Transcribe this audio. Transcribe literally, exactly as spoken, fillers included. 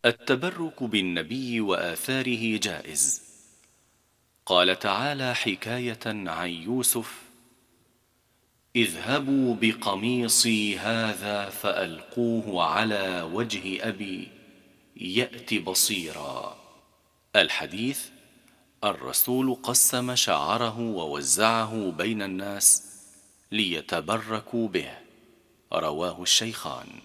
التبرك بالنبي وآثاره جائز. قال تعالى حكاية عن يوسف: اذهبوا بقميصي هذا فألقوه على وجه أبي يأت بصيرا. الحديث: الرسول قسم شعره ووزعه بين الناس ليتبركوا به. رواه الشيخان.